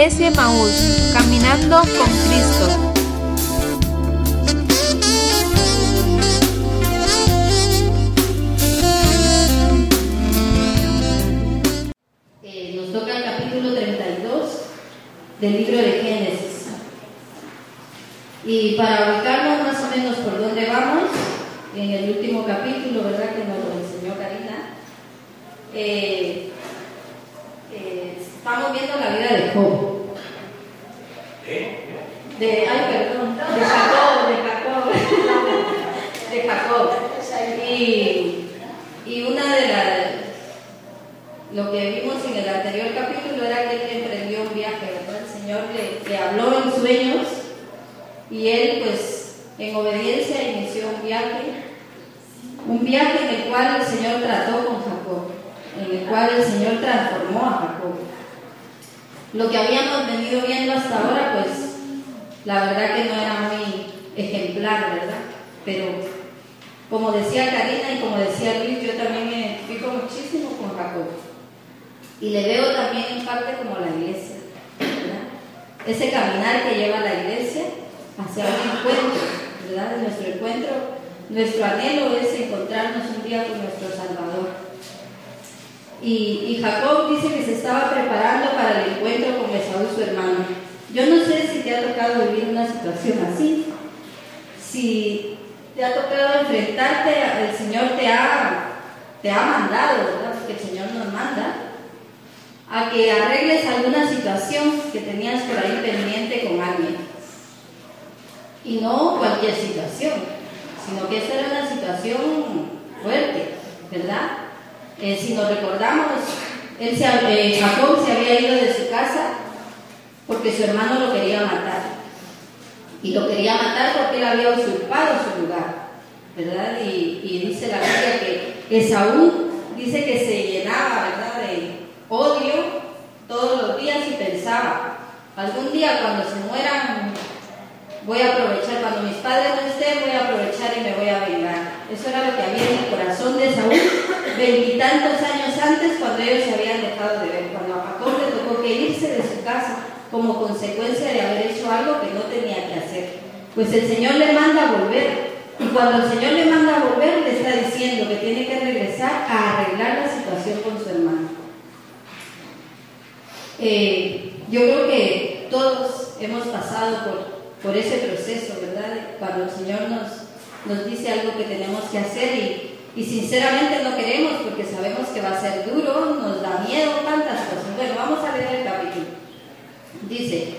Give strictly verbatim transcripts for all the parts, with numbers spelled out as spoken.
Iglesia Emaús, caminando con Cristo. Eh, nos toca el capítulo treinta y dos del libro de Génesis. Y para ubicarnos más o menos por dónde vamos, en el último capítulo, ¿verdad?, que nos lo enseñó Karina, eh, eh, estamos viendo la vida de Job. De, ay, perdón, de Jacob, de Jacob, de Jacob. Y, y una de las, lo que vimos en el anterior capítulo era que él emprendió un viaje, ¿verdad? El Señor le, le habló en sueños y él, pues, en obediencia inició un viaje, un viaje en el cual el Señor trató con Jacob, en el cual el Señor transformó a Jacob. Lo que habíamos venido viendo hasta ahora, pues, la verdad que no era muy ejemplar, ¿verdad? Pero, como decía Karina y como decía Luis, yo también me identifico muchísimo con Jacob. Y le veo también en parte como la iglesia, ¿verdad? Ese caminar que lleva la iglesia hacia un encuentro, ¿verdad? Nuestro encuentro, nuestro anhelo es encontrarnos un día con nuestro Salvador. Y, y Jacob dice que se estaba preparando para el encuentro con Esaú, su hermano. Yo no sé si te ha tocado vivir una situación así, si te ha tocado enfrentarte, el Señor te ha, te ha mandado, ¿verdad? Porque el Señor nos manda a que arregles alguna situación que tenías por ahí pendiente con alguien. Y no cualquier situación, sino que esta era una situación fuerte, ¿verdad? Eh, si nos recordamos, él se, eh, Jacob se había ido de su casa porque su hermano lo quería matar. Y lo quería matar porque él había usurpado su lugar, ¿verdad? Y, y dice la Biblia que Esaú dice que se llenaba, ¿verdad?, de odio todos los días y pensaba, algún día cuando se mueran voy a aprovechar, cuando mis padres no estén voy a aprovechar y me voy a vengar. Eso era lo que había en el corazón de Esaú veintitantos años antes, cuando ellos se habían dejado de ver, cuando a Jacob le tocó que irse de su casa como consecuencia de haber hecho algo que no tenía que hacer. Pues el Señor le manda a volver, y cuando el Señor le manda a volver le está diciendo que tiene que regresar a arreglar la situación con su hermano. Eh, yo creo que todos hemos pasado por, por ese proceso, ¿verdad? Cuando el Señor nos, nos dice algo que tenemos que hacer y, y sinceramente no queremos porque sabemos que va a ser duro, nos da miedo, tantas cosas. Bueno, vamos a leer el capítulo. Dice,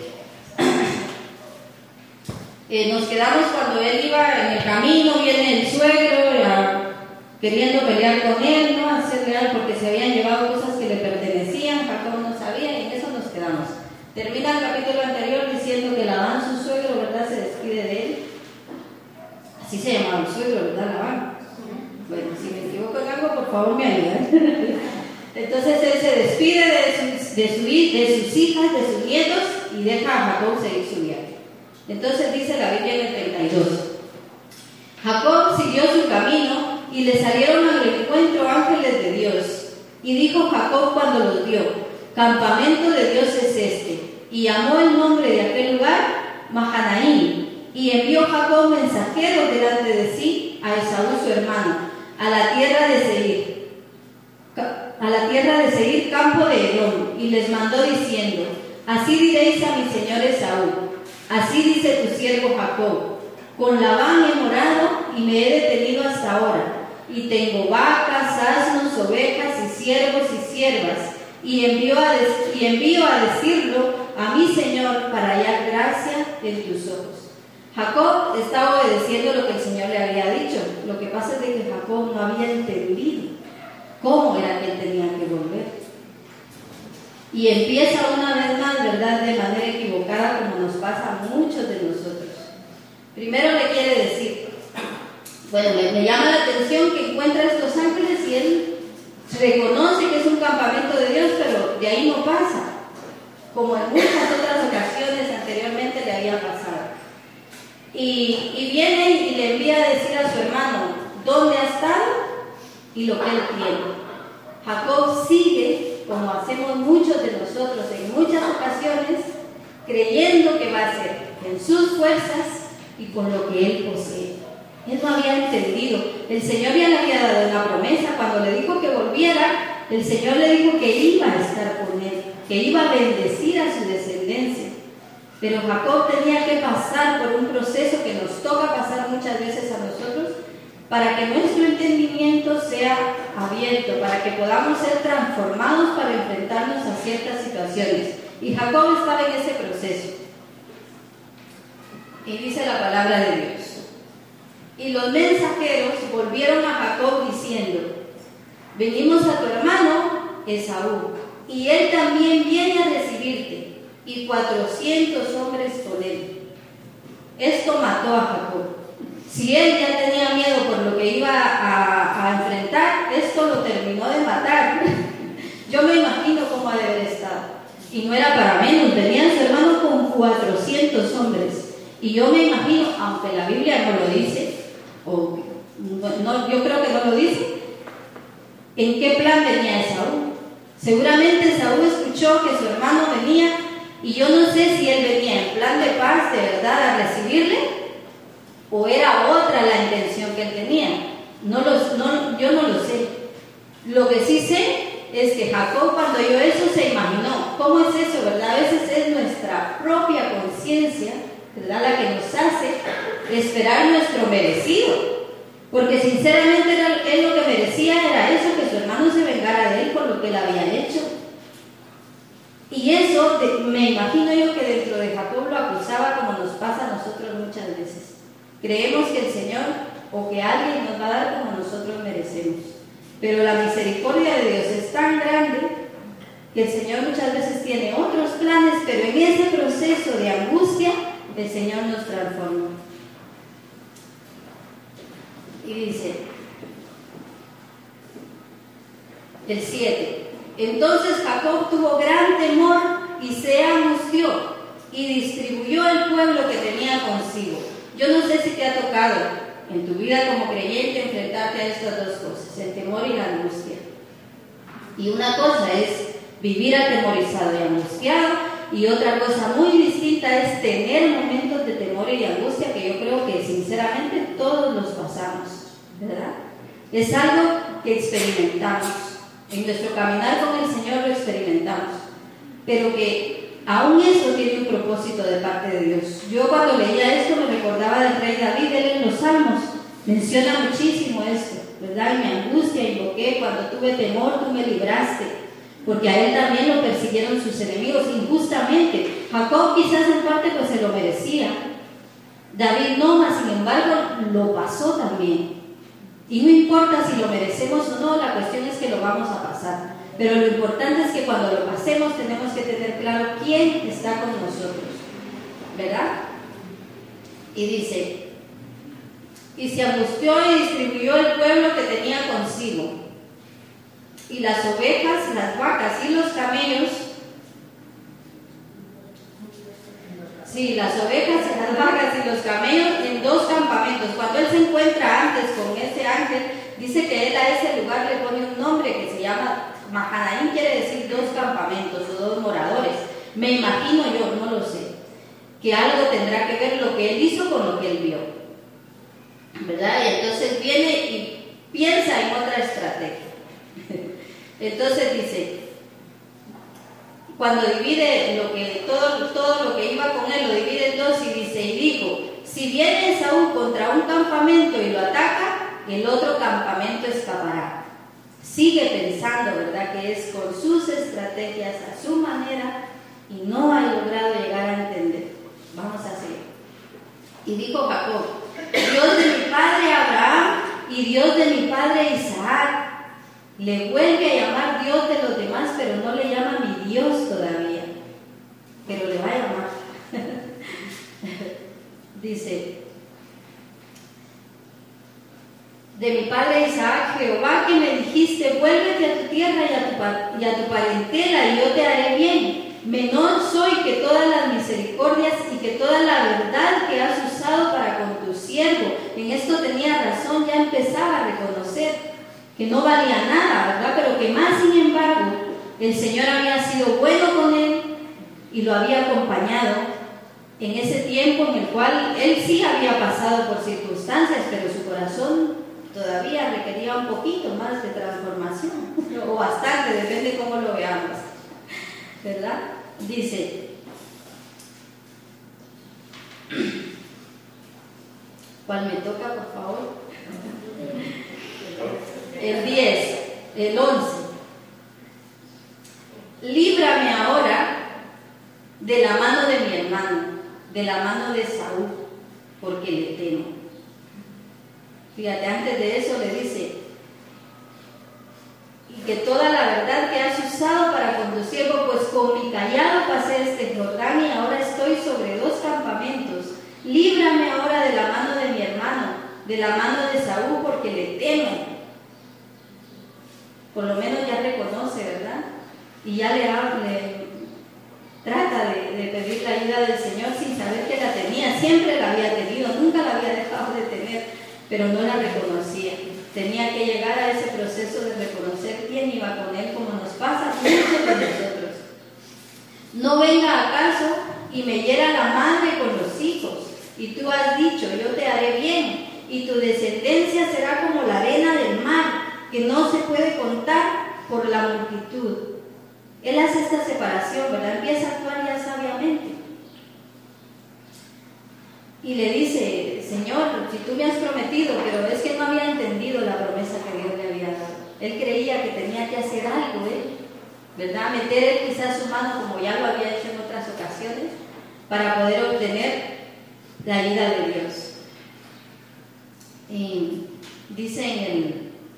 eh, nos quedamos cuando él iba en el camino, viene el suegro ya, queriendo pelear con él, ¿no? Hacerle algo porque se habían llevado cosas que le pertenecían, Jacob no sabía, y en eso nos quedamos. Termina el capítulo anterior diciendo que Labán, su suegro, ¿verdad?, se despide de él. Así se llamaba el suegro, ¿verdad, Labán? Bueno, si me equivoco en algo, por favor me ayuden. Entonces él se despide de sus, de, su, de sus hijas, de sus nietos, y deja a Jacob seguir su viaje. Entonces dice la Biblia en el treinta y dos. Jacob siguió su camino y le salieron al encuentro ángeles de Dios. Y dijo Jacob cuando los vio, campamento de Dios es este. Y llamó el nombre de aquel lugar Mahanaim. Y envió Jacob mensajeros delante de sí a Esaú su hermano, a la tierra de Seir. a la tierra de Seir, campo de Edom, y les mandó diciendo, así diréis a mi señor Esaú, así dice tu siervo Jacob, con Labán he morado y me he detenido hasta ahora, y tengo vacas, asnos, ovejas y siervos y siervas, y envío a, de- y envío a decirlo a mi señor para hallar gracia en tus ojos. Jacob estaba obedeciendo lo que el Señor le había dicho. Lo que pasa es de que Jacob no había entendido cómo era que él tenía que volver. Y empieza una vez más, ¿verdad?, de manera equivocada, como nos pasa a muchos de nosotros. Primero le quiere decir, bueno, me, me llama la atención que encuentra a estos ángeles y él reconoce que es un campamento de Dios, pero de ahí no pasa, como en muchas otras ocasiones anteriormente le había pasado. Y, y viene y le envía a decir a su hermano dónde ha estado y lo que él tiene. Jacob sigue como hacemos muchos de nosotros en muchas ocasiones, creyendo que va a ser en sus fuerzas y con lo que él posee. Él no había entendido. El Señor ya le había dado una promesa. Cuando le dijo que volviera, el Señor le dijo que iba a estar con él, que iba a bendecir a su descendencia. Pero Jacob tenía que pasar por un proceso que nos toca pasar muchas veces a nosotros, para que nuestro entendimiento sea abierto, para que podamos ser transformados para enfrentarnos a ciertas situaciones. Y Jacob estaba en ese proceso. Y dice la palabra de Dios: y los mensajeros volvieron a Jacob diciendo: venimos a tu hermano Esaú, y él también viene a recibirte, y cuatrocientos hombres con él. Esto mató a Jacob. Si él ya tenía miedo por lo que iba a, a enfrentar, esto lo terminó de matar. Yo me imagino cómo ha de haber estado. Y no era para menos, venía su hermano con cuatrocientos hombres. Y yo me imagino, aunque la Biblia no lo dice, o no, yo creo que no lo dice, ¿en qué plan venía Esaú? Seguramente Esaú escuchó que su hermano venía, y yo no sé si él venía en plan de paz, de verdad, a recibirle, o era otra la intención que él tenía. No los, no, yo no lo sé. Lo que sí sé es que Jacob, cuando oyó eso, se imaginó. ¿Cómo es eso, verdad? A veces es nuestra propia conciencia, ¿verdad?, la que nos hace esperar nuestro merecido. Porque sinceramente era, él lo que merecía era eso, que su hermano se vengara de él por lo que él había hecho. Y eso, de, me imagino yo que dentro de Jacob lo acusaba, como nos pasa a nosotros muchas veces. Creemos que el Señor o que alguien nos va a dar como nosotros merecemos. Pero la misericordia de Dios es tan grande que el Señor muchas veces tiene otros planes, pero en ese proceso de angustia el Señor nos transforma. Y dice el siete: entonces Jacob tuvo gran temor y se angustió y distribuyó el pueblo que tenía consigo. Yo no sé si te ha tocado en tu vida como creyente enfrentarte a estas dos cosas, el temor y la angustia. Y una cosa es vivir atemorizado y angustiado, y otra cosa muy distinta es tener momentos de temor y de angustia, que yo creo que sinceramente todos los pasamos, ¿verdad? Es algo que experimentamos. En nuestro caminar con el Señor lo experimentamos, pero que aún eso tiene un propósito de parte de Dios. Yo cuando leía esto me recordaba del rey David. Él en los Salmos menciona muchísimo esto, ¿verdad? Y mi angustia invoqué, cuando tuve temor tú me libraste, porque a él también lo persiguieron sus enemigos injustamente. Jacob quizás en parte pues se lo merecía, David no, mas sin embargo lo pasó también. Y no importa si lo merecemos o no, la cuestión es que lo vamos a pasar. Pero lo importante es que cuando lo pasemos tenemos que tener claro quién está con nosotros, ¿verdad? Y dice: y se angustió y distribuyó el pueblo que tenía consigo, y las ovejas, las vacas y los camellos, sí, las ovejas, las vacas y los camellos en dos campamentos. Cuando él se encuentra antes con ese ángel, dice que él a ese lugar le pone un nombre que se llama Mahanaim, quiere decir dos campamentos o dos moradores. Me imagino yo, no lo sé, que algo tendrá que ver lo que él hizo con lo que él vio, ¿verdad? Y entonces viene y piensa en otra estrategia. Entonces dice, cuando divide lo que, todo, todo lo que iba con él, lo divide en dos y dice, y dijo: si viene Esaú contra un campamento y lo ataca, el otro campamento escapará. Sigue pensando, ¿verdad?, que es con sus estrategias, a su manera, y no ha logrado llegar a entender. Vamos a seguir. Y dijo Jacob: Dios de mi padre Abraham y Dios de mi padre Isaac. Le vuelve a llamar Dios de los demás, pero no le llama mi Dios todavía. Pero le va a llamar. Dice: de mi padre Isaac, Jehová, que me dijiste, vuélvete a tu tierra y a tu, y a tu parentela, y yo te haré bien. Menor soy que todas las misericordias y que toda la verdad que has usado para con tu siervo. En esto tenía razón, ya empezaba a reconocer que no valía nada, ¿verdad? Pero que más sin embargo el Señor había sido bueno con él y lo había acompañado en ese tiempo en el cual él sí había pasado por circunstancias, pero su corazón todavía requería un poquito más de transformación, o bastante, depende cómo lo veamos, ¿verdad? Dice, ¿cuál me toca, por favor? El diez, el once. Líbrame ahora de la mano de mi hermano, de la mano de Saúl, porque le temo. Fíjate, antes de eso le dice, y que toda la verdad que has usado para conducirlo, pues con mi callado pasé este Jordán y ahora estoy sobre dos campamentos. Líbrame ahora de la mano de mi hermano, de la mano de Saúl, porque le temo. Por lo menos ya reconoce, ¿verdad? Y ya le, le trata de, de pedir la ayuda del Señor sin saber que la tenía. Siempre la había tenido, nunca la había dejado de tener, pero no la reconocía. Tenía que llegar a ese proceso de reconocer quién iba con él, como nos pasa a muchos de nosotros. No venga acaso y me hiera la madre con los hijos, y tú has dicho, yo te haré bien, y tu descendencia será como la arena del mar, que no se puede contar por la multitud. Él hace esta separación, ¿verdad? Empieza a actuar ya sabiamente. Y le dice, Señor, si tú me has prometido, pero es que no había entendido la promesa que Dios le había dado. Él creía que tenía que hacer algo, ¿eh? ¿verdad? Meter él quizás su mano, como ya lo había hecho en otras ocasiones, para poder obtener la ayuda de Dios. Y dice en el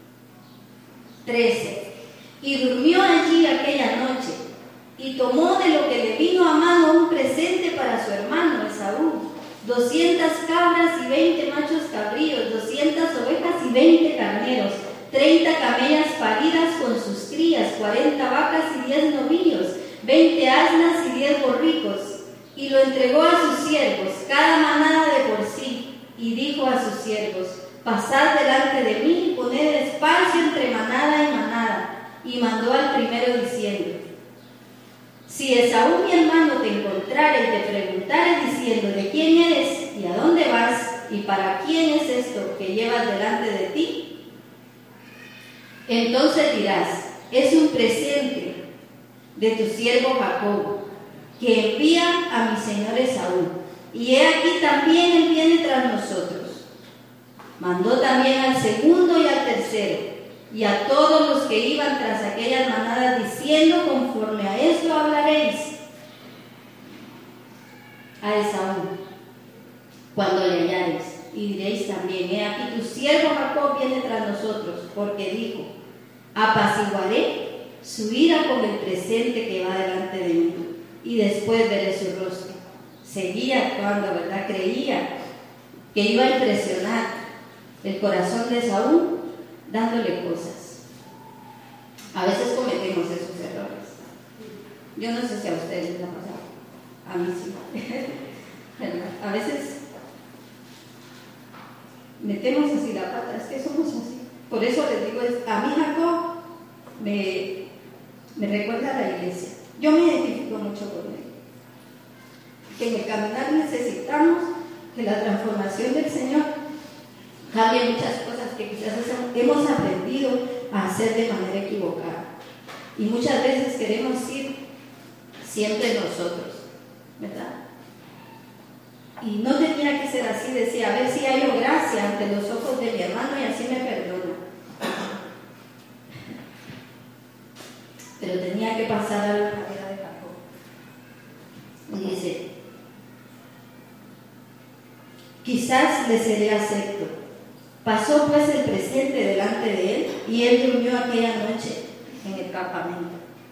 trece, y durmió allí aquella noche, y tomó de lo que le vino a mano un presente para su hermano Esaú, doscientas cabras y veinte machos cabríos, doscientas ovejas y veinte carneros, treinta camellas paridas con sus crías, cuarenta vacas y diez novillos, veinte asnas y diez borricos, y lo entregó a sus siervos, cada manada de por sí, y dijo a sus siervos, pasad delante de mí y poned espacio entre manada y manada, y mandó al primero diciendo, si Esaú mi hermano te encontrare y te preguntare diciendo de quién eres y a dónde vas y para quién es esto que llevas delante de ti, entonces dirás, es un presente de tu siervo Jacob, que envía a mi señor Esaú, y he aquí también él viene tras nosotros. Mandó también al segundo y al tercero, y a todos los que iban tras aquellas manadas, diciendo, conforme a esto hablaréis a Esaú cuando le hallaréis, y diréis también, he aquí tu siervo Jacob viene tras nosotros, porque dijo, apaciguaré su ira con el presente que va delante de mí, y después veré su rostro. Seguía actuando, ¿verdad? Creía que iba a impresionar el corazón de Esaú dándole cosas. A veces cometemos esos errores. Yo no sé si a ustedes les ha pasado. A mí sí. ¿Verdad? A veces metemos así la pata, es que somos así. Por eso les digo, es, a mí Jacob me, me recuerda a la iglesia. Yo me identifico mucho con él. Que en el caminar necesitamos que la transformación del Señor cambie muchas cosas que quizás hemos aprendido a hacer de manera equivocada. Y muchas veces queremos ir siempre nosotros, ¿verdad? Y no tenía que ser así, decía, a ver si hallo gracia ante los ojos de mi hermano y así me perdona. Pero tenía que pasar a la manera de Jacob. Y dice, quizás le seré acepto. Pasó pues el presente delante de él y él durmió aquella noche en el campamento.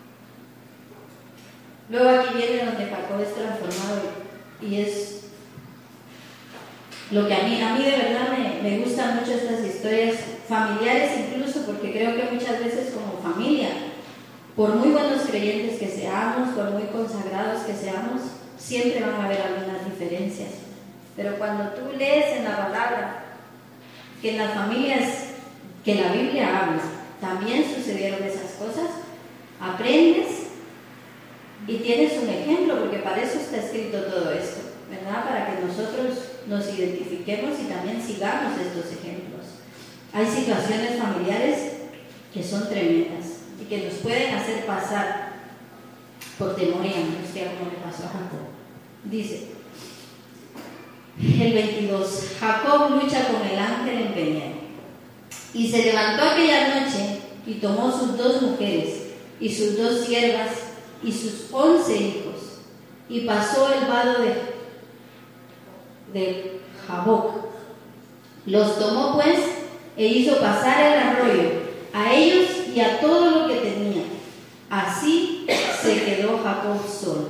Luego aquí viene donde Jacob es transformado y es lo que a mí, a mí de verdad me, me gustan mucho estas historias familiares, incluso porque creo que muchas veces como familia, por muy buenos creyentes que seamos, por muy consagrados que seamos, siempre van a haber algunas diferencias. Pero cuando tú lees en la palabra que en las familias que la Biblia habla también sucedieron esas cosas, aprendes y tienes un ejemplo, porque para eso está escrito todo esto, ¿verdad? Para que nosotros nos identifiquemos y también sigamos estos ejemplos. Hay situaciones familiares que son tremendas y que nos pueden hacer pasar por temor y angustia, como le pasó a Jacob. Dice el veintidós: Jacob lucha con el ángel en Peniel. Y se levantó aquella noche y tomó sus dos mujeres y sus dos siervas y sus once hijos y pasó el vado de, de Jaboc. Los tomó pues e hizo pasar el arroyo a ellos y a todo lo que tenía. Así se quedó Jacob solo.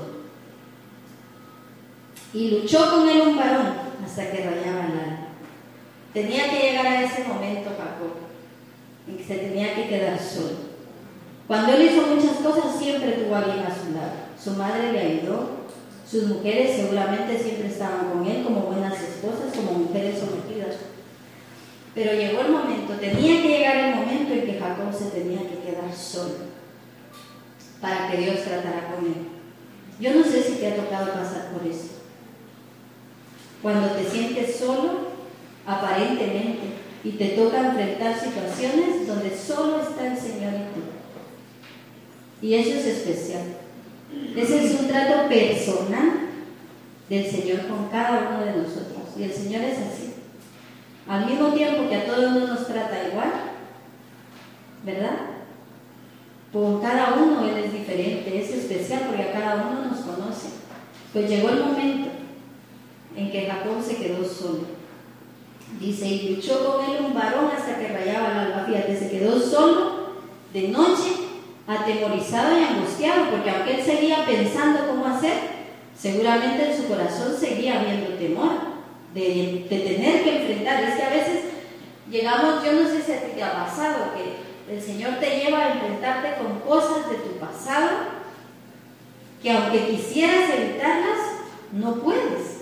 Y luchó con él un varón hasta que rayaba el alba. Tenía que llegar a ese momento Jacob en que se tenía que quedar solo. Cuando él hizo muchas cosas, siempre tuvo a alguien a su lado. Su madre le ayudó, sus mujeres seguramente siempre estaban con él como buenas esposas, como mujeres sometidas. Pero llegó el momento, tenía que llegar el momento en que Jacob se tenía que quedar solo para que Dios tratara con él. Yo no sé si te ha tocado pasar por eso. Cuando te sientes solo, aparentemente, y te toca enfrentar situaciones donde solo está el Señor y tú. Y eso es especial. Ese es un trato personal del Señor con cada uno de nosotros. Y el Señor es así. Al mismo tiempo que a todos nos trata igual, ¿verdad? Con cada uno Él es diferente, es especial porque a cada uno nos conoce. Pues llegó el momento en que Jacob se quedó solo. Dice, y luchó con él un varón hasta que rayaba el alba. Fíjate, se quedó solo de noche, atemorizado y angustiado, porque aunque él seguía pensando cómo hacer, seguramente en su corazón seguía habiendo temor de, de tener que enfrentar. Es que a veces llegamos, yo no sé si a ti te ha pasado, que el Señor te lleva a enfrentarte con cosas de tu pasado que aunque quisieras evitarlas, no puedes.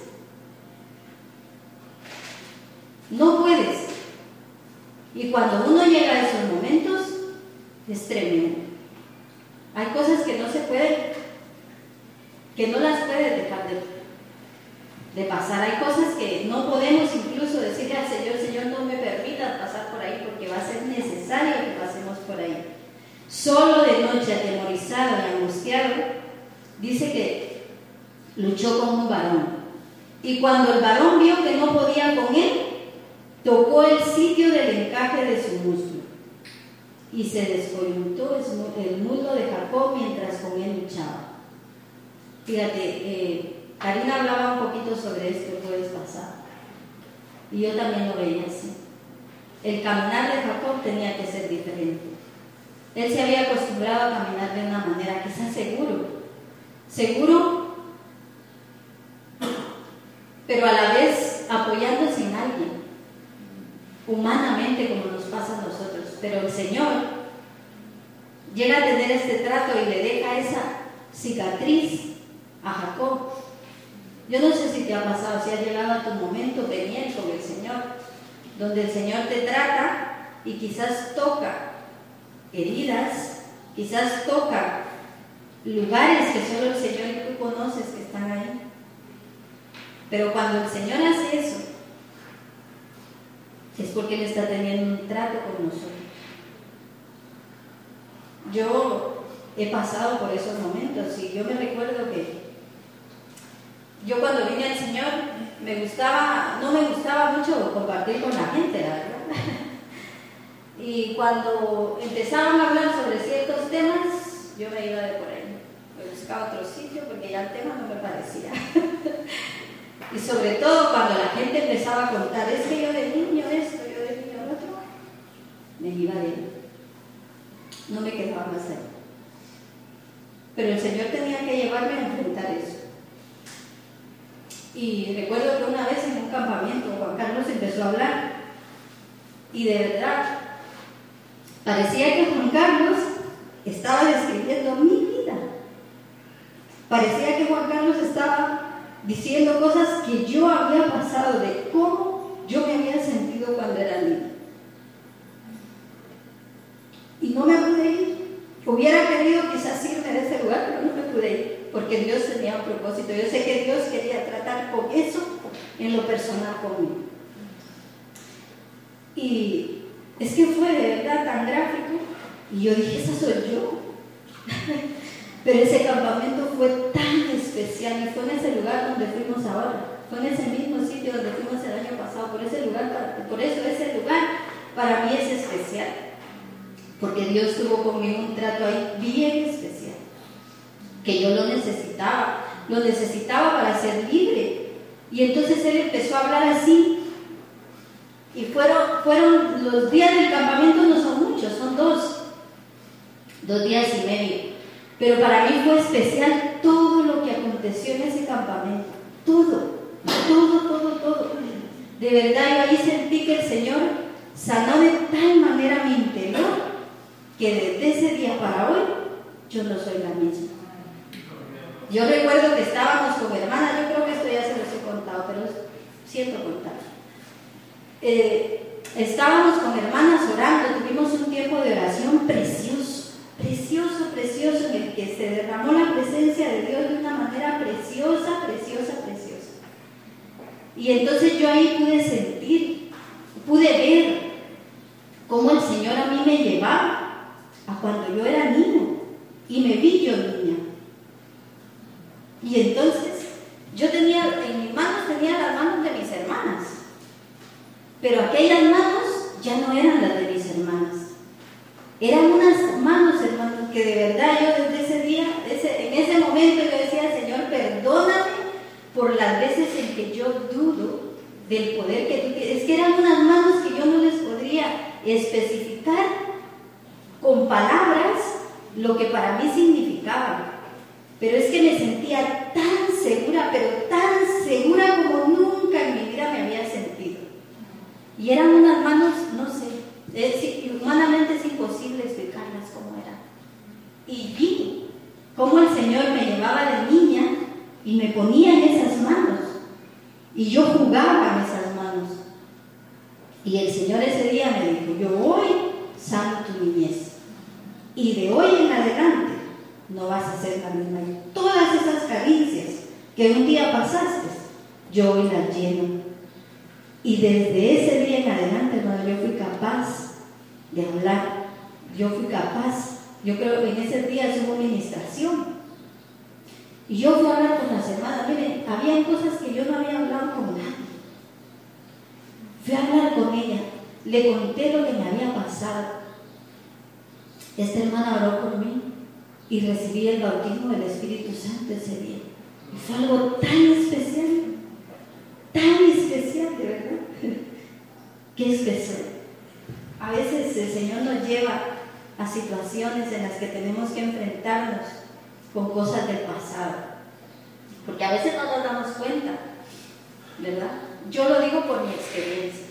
No puedes. Y cuando uno llega a esos momentos, es tremendo. Hay cosas que no se pueden, que no las puedes dejar de, de pasar. Hay cosas que no podemos incluso decirle al Señor, Señor, no me permitas pasar por ahí porque va a ser necesario que pasemos por ahí. Solo de noche, atemorizado y angustiado, dice que luchó con un varón. Y cuando el varón vio que no podía con él, tocó el sitio del encaje de su muslo y se descoyuntó el muslo de Jacob mientras con él luchaba. Fíjate, eh, Karina hablaba un poquito sobre esto el jueves pasado y yo también lo veía así. El caminar de Jacob tenía que ser diferente. Él se había acostumbrado a caminar de una manera quizás seguro, seguro, pero a la vez apoyándose en alguien. Humanamente, como nos pasa a nosotros, pero el Señor llega a tener este trato y le deja esa cicatriz a Jacob. Yo no sé si te ha pasado, si has llegado a tu momento pendiente con el Señor, donde el Señor te trata y quizás toca heridas, quizás toca lugares que solo el Señor y tú conoces que están ahí. Pero cuando el Señor hace eso, es porque Él está teniendo un trato con nosotros. Yo he pasado por esos momentos y yo me recuerdo que yo cuando vine al Señor me gustaba, no me gustaba mucho compartir con la gente, la verdad. Y cuando empezaban a hablar sobre ciertos temas, yo me iba de por ahí. Me buscaba otro sitio porque ya el tema no me parecía. Y sobre todo cuando la gente empezaba a contar, es que yo de niño esto, yo de niño lo otro, me iba de él. No me quedaba más ahí. Pero el Señor tenía que llevarme a enfrentar eso. Y recuerdo que una vez en un campamento Juan Carlos empezó a hablar y de verdad parecía que Juan Carlos estaba describiendo mi vida. Parecía que Juan Carlos estaba diciendo cosas que yo había pasado, de cómo yo me había sentido cuando era niña. Y no me pude ir. Hubiera querido que porque Dios tenía un propósito. Yo sé que Dios quería tratar con eso en lo personal conmigo. Y es que fue de verdad tan gráfico, y yo dije, esa soy yo. Pero ese campamento fue tan especial, y fue en ese lugar donde fuimos ahora, fue en ese mismo sitio donde fuimos el año pasado. Por ese lugar, por eso ese lugar para mí es especial, porque Dios tuvo conmigo un trato ahí bien especial, que yo lo necesitaba, lo necesitaba para ser libre. Y entonces Él empezó a hablar así, y fueron, fueron los días del campamento, no son muchos, son dos, dos días y medio, pero para mí fue especial todo lo que aconteció en ese campamento, todo, todo, todo, todo. De verdad, yo ahí sentí que el Señor sanó de tal manera mi interior, que desde ese día para hoy, yo no soy la misma. Yo recuerdo que estábamos con mi hermana, yo creo que esto ya se los he contado, pero siento contar. Eh, estábamos con hermanas orando, tuvimos un tiempo de oración precioso, precioso, precioso, en el que se derramó la presencia de Dios de una manera preciosa, preciosa, preciosa. Y entonces yo ahí pude sentir, pude ver cómo el Señor a mí me llevaba a cuando yo era niño, y me vi yo niña. Y entonces yo tenía, en mis manos tenía las manos de mis hermanas, pero aquellas manos ya no eran las de mis hermanas, eran unas manos, hermanos, que de verdad yo desde ese día, ese, en ese momento yo decía, Señor, perdóname por las veces en que yo dudo del poder que tú tienes. Es que eran unas manos que yo no les podría especificar con palabras lo que para mí significaban. Pero es que me sentía tan segura, pero tan segura como nunca en mi vida me había sentido. Y eran unas manos, no sé, es, humanamente es imposible explicarlas cómo eran. Y vi cómo el Señor me llevaba de niña y me ponía en esas manos. Y yo jugaba en esas manos. Y el Señor ese día me dijo, yo hoy sano tu niñez. Y de hoy en adelante no vas a ser la misma. Y todas esas caricias que un día pasaste, yo hoy las lleno. Y desde ese día en adelante, hermano, yo fui capaz de hablar. Yo fui capaz. Yo creo que en ese día hubo ministración. Y yo fui a hablar con las hermanas. Miren, había cosas que yo no había hablado con nadie. Fui a hablar con ella. Le conté lo que me había pasado. Esta hermana oró por mí y recibí el bautismo del Espíritu Santo ese día. Y fue algo tan especial, tan especial, de verdad. Qué especial. A veces el Señor nos lleva a situaciones en las que tenemos que enfrentarnos con cosas del pasado, porque a veces no nos damos cuenta, ¿verdad? Yo lo digo por mi experiencia.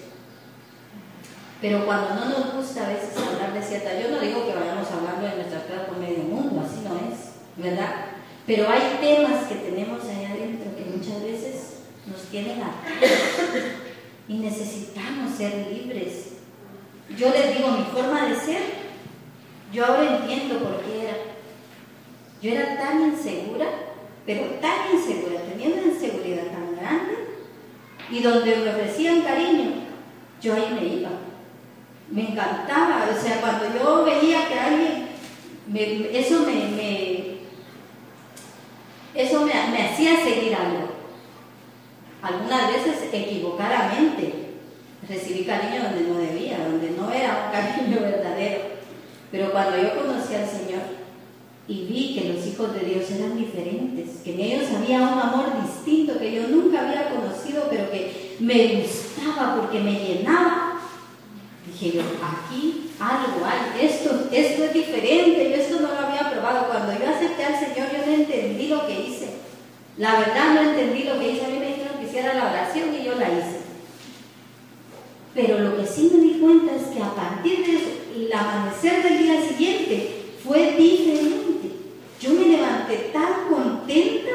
Pero cuando no nos gusta a veces hablar de cierta, yo no digo que vayamos hablando de nuestra vida con medio mundo, así no es, ¿verdad? Pero hay temas que tenemos ahí adentro que muchas veces nos tienen atados y necesitamos ser libres. Yo les digo, mi forma de ser, yo ahora entiendo por qué era. Yo era tan insegura, pero tan insegura, tenía una inseguridad tan grande, y donde me ofrecían cariño, yo ahí me iba. Me encantaba, o sea, cuando yo veía que alguien, me, eso me, me, eso me, me hacía seguir algo. Algunas veces equivocadamente recibí cariño donde no debía, donde no era un cariño verdadero. Pero cuando yo conocí al Señor y vi que los hijos de Dios eran diferentes, que en ellos había un amor distinto que yo nunca había conocido, pero que me gustaba porque me llenaba, dije yo, aquí algo hay, esto, esto es diferente, yo esto no lo había probado. Cuando yo acepté al Señor, yo no entendí lo que hice. La verdad no entendí lo que hice. A mí me dijeron que hiciera la oración y yo la hice. Pero lo que sí me di cuenta es que a partir de eso, el amanecer del día siguiente fue diferente. Yo me levanté tan contenta,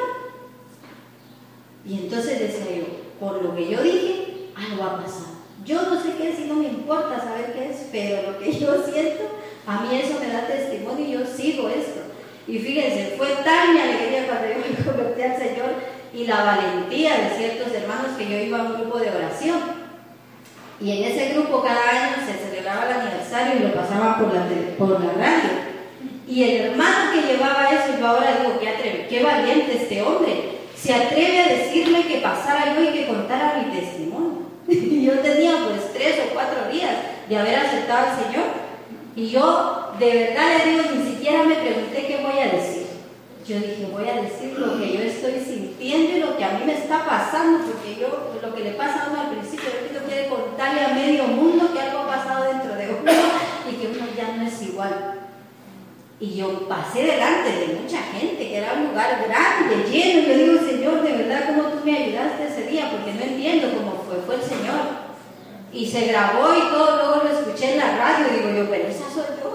y entonces decía yo, por lo que yo dije, algo ha pasado. Yo no sé qué es y no me importa saber qué es, pero lo que yo siento, a mí eso me da testimonio y yo sigo esto. Y fíjense, fue tal mi alegría cuando yo me convertí al Señor y la valentía de ciertos hermanos que yo iba a un grupo de oración. Y en ese grupo cada año se celebraba el aniversario y lo pasaban por la, por la radio. Y el hermano que llevaba eso, yo ahora digo, qué atreve, qué valiente este hombre. Se atreve a decirme que pasara yo y que contara mi testimonio. Y yo tenía pues tres o cuatro días de haber aceptado al Señor. Y yo de verdad le digo, ni siquiera me pregunté qué voy a decir. Yo dije, voy a decir lo que yo estoy sintiendo y lo que a mí me está pasando, porque yo, lo que le pasa a uno al principio, yo quiero contarle a medio mundo que algo ha pasado dentro de uno y que uno ya no es igual. Y yo pasé delante de mucha gente, que era un lugar grande, lleno, y yo digo, Señor, de verdad, ¿cómo tú me ayudaste ese día? Porque no entiendo cómo fue, fue el Señor. Y se grabó y todo, luego lo escuché en la radio, y digo yo, pero esa soy yo.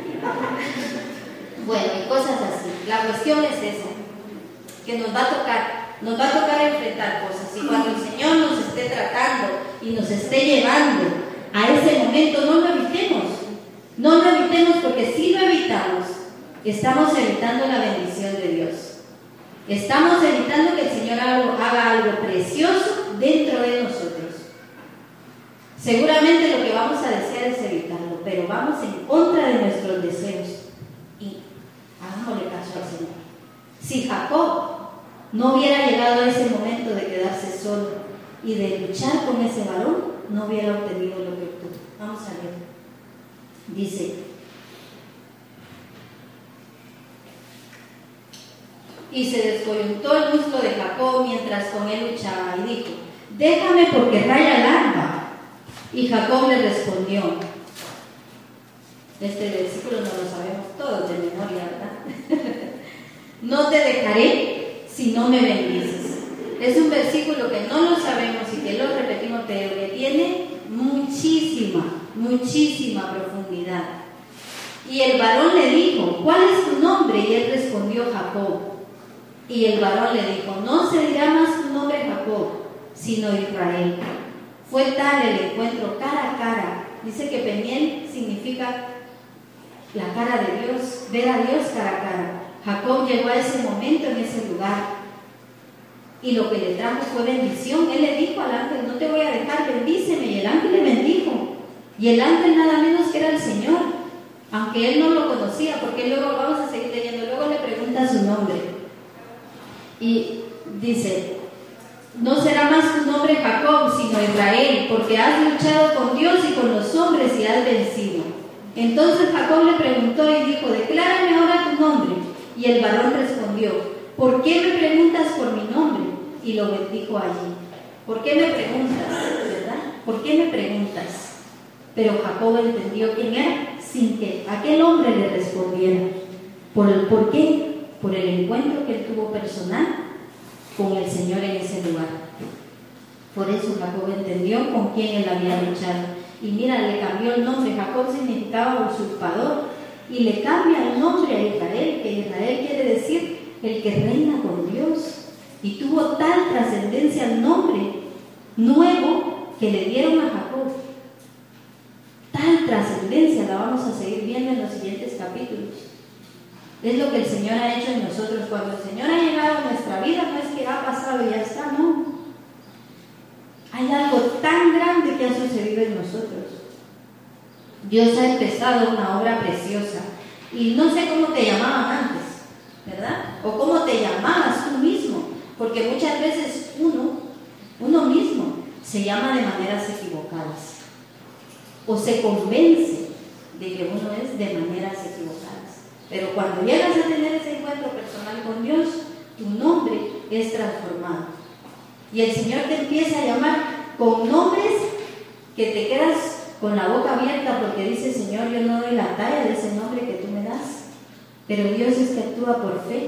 Bueno, y cosas así. La cuestión es esa, que nos va a tocar, nos va a tocar enfrentar cosas. Y cuando el Señor nos esté tratando y nos esté llevando a ese momento, no lo evitemos. No lo evitemos, porque si lo evitamos, estamos evitando la bendición de Dios. Estamos evitando que el Señor haga algo precioso dentro de nosotros. Seguramente lo que vamos a desear es evitarlo, pero vamos en contra de nuestros deseos y hagámosle caso al Señor. Si Jacob no hubiera llegado a ese momento de quedarse solo y de luchar con ese varón, no hubiera obtenido lo que obtuvo. Vamos a ver. Dice: y se descoyuntó el muslo de Jacob mientras con él luchaba, y dijo: déjame, porque raya el alba. Y Jacob le respondió, este versículo no lo sabemos todos de memoria, ¿verdad? No te dejaré si no me bendices. Es un versículo que no lo sabemos y que lo repetimos, pero que tiene muchísima, muchísima profundidad. Y el varón le dijo: ¿cuál es tu nombre? Y él respondió: Jacob. Y el varón le dijo: no se dirá más tu nombre Jacob, sino Israel. Fue tal el encuentro cara a cara. Dice que Peniel significa la cara de Dios, ver a Dios cara a cara. Jacob llegó a ese momento en ese lugar y lo que le trajo fue bendición. Él le dijo al ángel: no te voy a dejar, bendíceme. Y el ángel le bendijo. Y el ángel nada menos que era el Señor, aunque él no lo conocía, porque luego vamos a seguir leyendo, luego le pregunta su nombre y dice: no será más tu nombre Jacob, sino Israel, porque has luchado con Dios y con los hombres y has vencido. Entonces Jacob le preguntó y dijo: declárame ahora tu nombre. Y el varón respondió: ¿por qué me preguntas por mi nombre? Y lo bendijo allí. ¿Por qué me preguntas? ¿Verdad? ¿Por qué me preguntas? Pero Jacob entendió quién era sin que aquel hombre le respondiera. ¿Por el por qué? Por el encuentro que él tuvo personal con el Señor en ese lugar. Por eso Jacob entendió con quién él había luchado. Y mira, le cambió el nombre. Jacob significaba usurpador, y le cambia el nombre a Israel, que Israel quiere decir el que reina con Dios. Y tuvo tal trascendencia el nombre nuevo que le dieron a Jacob. Tal trascendencia la vamos a seguir viendo en los siguientes capítulos. Es lo que el Señor ha hecho en nosotros. Cuando el Señor ha llegado a nuestra vida, no es que ha pasado y ya está, no. Hay algo tan grande que ha sucedido en nosotros. Dios ha empezado una obra preciosa. Y no sé cómo te llamaban antes, ¿verdad? O cómo te llamabas tú mismo. Porque muchas veces uno, uno mismo, se llama de maneras equivocadas. O se convence de que uno es de maneras equivocadas. Pero cuando llegas a tener ese encuentro personal con Dios, tu nombre es transformado. Y el Señor te empieza a llamar con nombres que te quedas con la boca abierta, porque dice: Señor, yo no doy la talla de ese nombre que tú me das. Pero Dios es que actúa por fe.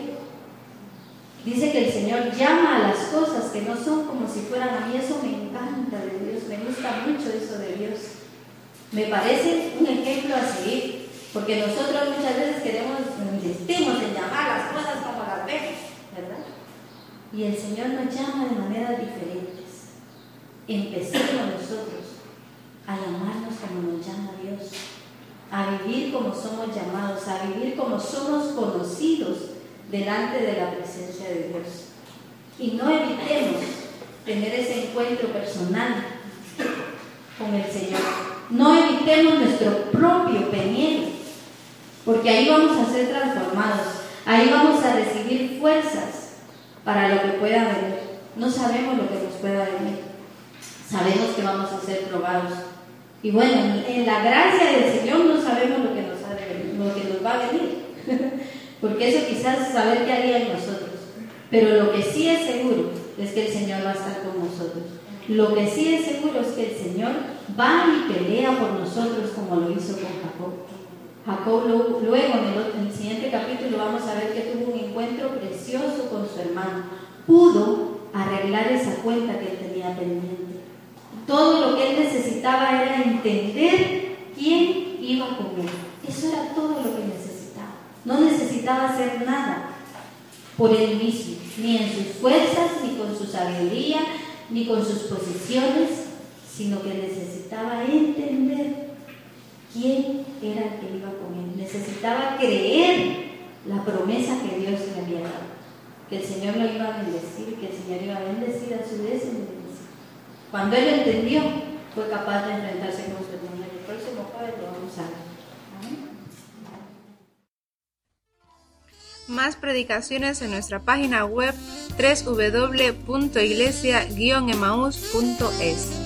Dice que el Señor llama a las cosas que no son como si fueran. A mí eso me encanta de Dios, me gusta mucho eso de Dios. Me parece un ejemplo a seguir, porque nosotros muchas veces queremos, insistimos en llamar las cosas como las vemos, ¿verdad? Y el Señor nos llama de maneras diferentes. Empecemos nosotros a llamarnos como nos llama Dios. a vivir como somos llamados, a vivir como somos conocidos delante de la presencia de Dios. Y no evitemos tener ese encuentro personal con el Señor. No evitemos nuestro propio peniel, porque ahí vamos a ser transformados, ahí vamos a recibir fuerzas para lo que pueda venir. No sabemos lo que nos pueda venir, sabemos que vamos a ser probados. Y bueno, en la gracia del Señor no sabemos lo que nos, ha de venir, lo que nos va a venir, porque eso quizás saber qué haría en nosotros. Pero lo que sí es seguro es que el Señor va a estar con nosotros. Lo que sí es seguro es que el Señor va y pelea por nosotros como lo hizo con Jacob. Jacob lo, luego en el, en el siguiente capítulo vamos a ver que tuvo un encuentro precioso con su hermano. Pudo arreglar esa cuenta que él tenía pendiente. Todo lo que él necesitaba era entender quién iba con él. Eso era todo lo que necesitaba. No necesitaba hacer nada por él mismo, ni en sus fuerzas, ni con su sabiduría, ni con sus posiciones, sino que necesitaba entender quién era el que iba con él. Necesitaba creer la promesa que Dios le había dado, que el Señor lo iba a bendecir, que el Señor iba a bendecir a su vez y bendecir. Cuando él lo entendió, fue capaz de enfrentarse con su hermano. El próximo jueves lo vamos a ver. ¿Amén? Más predicaciones en nuestra página web doble u doble u doble u punto iglesia guion emaús punto es.